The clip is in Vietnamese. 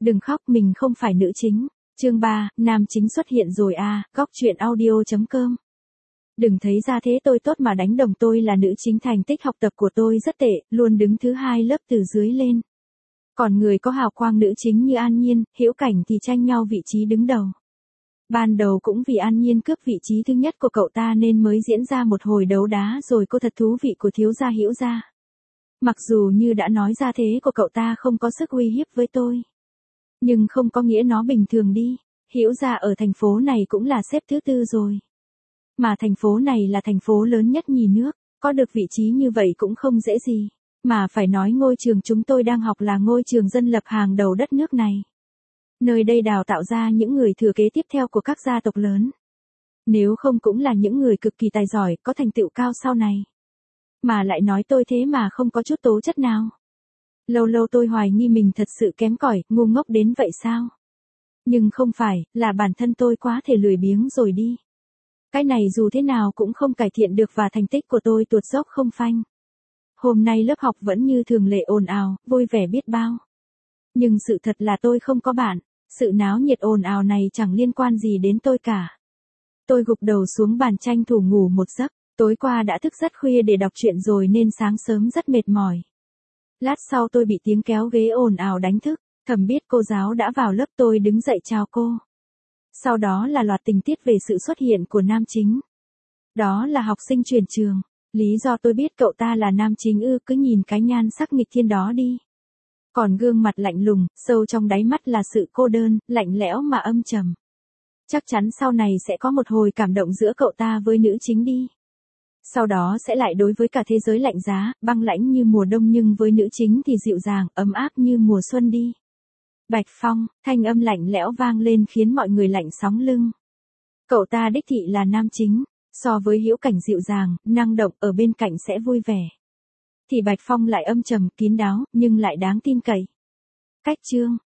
Đừng khóc, mình không phải nữ chính. Chương 3, nam chính xuất hiện rồi à, góc truyện audio.com. Đừng thấy ra thế tôi tốt mà đánh đồng tôi là nữ chính, thành tích học tập của tôi rất tệ, luôn đứng thứ 2 lớp từ dưới lên. Còn người có hào quang nữ chính như An Nhiên, Hữu Cảnh thì tranh nhau vị trí đứng đầu. Ban đầu cũng vì An Nhiên cướp vị trí thứ nhất của cậu ta nên mới diễn ra một hồi đấu đá rồi cô thật thú vị của thiếu gia Hữu gia. Mặc dù như đã nói ra thế của cậu ta không có sức uy hiếp với tôi, nhưng không có nghĩa nó bình thường đi. Hữu gia ở thành phố này cũng là xếp thứ 4 rồi. Mà thành phố này là thành phố lớn nhất nhì nước, có được vị trí như vậy cũng không dễ gì. Mà phải nói ngôi trường chúng tôi đang học là ngôi trường dân lập hàng đầu đất nước này. Nơi đây đào tạo ra những người thừa kế tiếp theo của các gia tộc lớn. Nếu không cũng là những người cực kỳ tài giỏi, có thành tựu cao sau này. Mà lại nói tôi thế mà không có chút tố chất nào. Lâu lâu tôi hoài nghi mình thật sự kém cỏi, ngu ngốc đến vậy sao? Nhưng không phải, là bản thân tôi quá thể lười biếng rồi đi. Cái này dù thế nào cũng không cải thiện được và thành tích của tôi tuột dốc không phanh. Hôm nay lớp học vẫn như thường lệ ồn ào, vui vẻ biết bao. Nhưng sự thật là tôi không có bạn, sự náo nhiệt ồn ào này chẳng liên quan gì đến tôi cả. Tôi gục đầu xuống bàn tranh thủ ngủ một giấc, tối qua đã thức rất khuya để đọc truyện rồi nên sáng sớm rất mệt mỏi. Lát sau tôi bị tiếng kéo ghế ồn ào đánh thức, thầm biết cô giáo đã vào lớp, tôi đứng dậy chào cô. Sau đó là loạt tình tiết về sự xuất hiện của nam chính. Đó là học sinh chuyển trường. Lý do tôi biết cậu ta là nam chính cứ nhìn cái nhan sắc nghịch thiên đó đi. Còn gương mặt lạnh lùng, sâu trong đáy mắt là sự cô đơn, lạnh lẽo mà âm trầm. Chắc chắn sau này sẽ có một hồi cảm động giữa cậu ta với nữ chính đi. Sau đó sẽ lại đối với cả thế giới lạnh giá, băng lãnh như mùa đông, nhưng với nữ chính thì dịu dàng, ấm áp như mùa xuân đi. Bạch Phong, thanh âm lạnh lẽo vang lên khiến mọi người lạnh sóng lưng. Cậu ta đích thị là nam chính, so với Hữu Cảnh dịu dàng, năng động, ở bên cạnh sẽ vui vẻ. Thì Bạch Phong lại âm trầm, kín đáo, nhưng lại đáng tin cậy. Cách chương,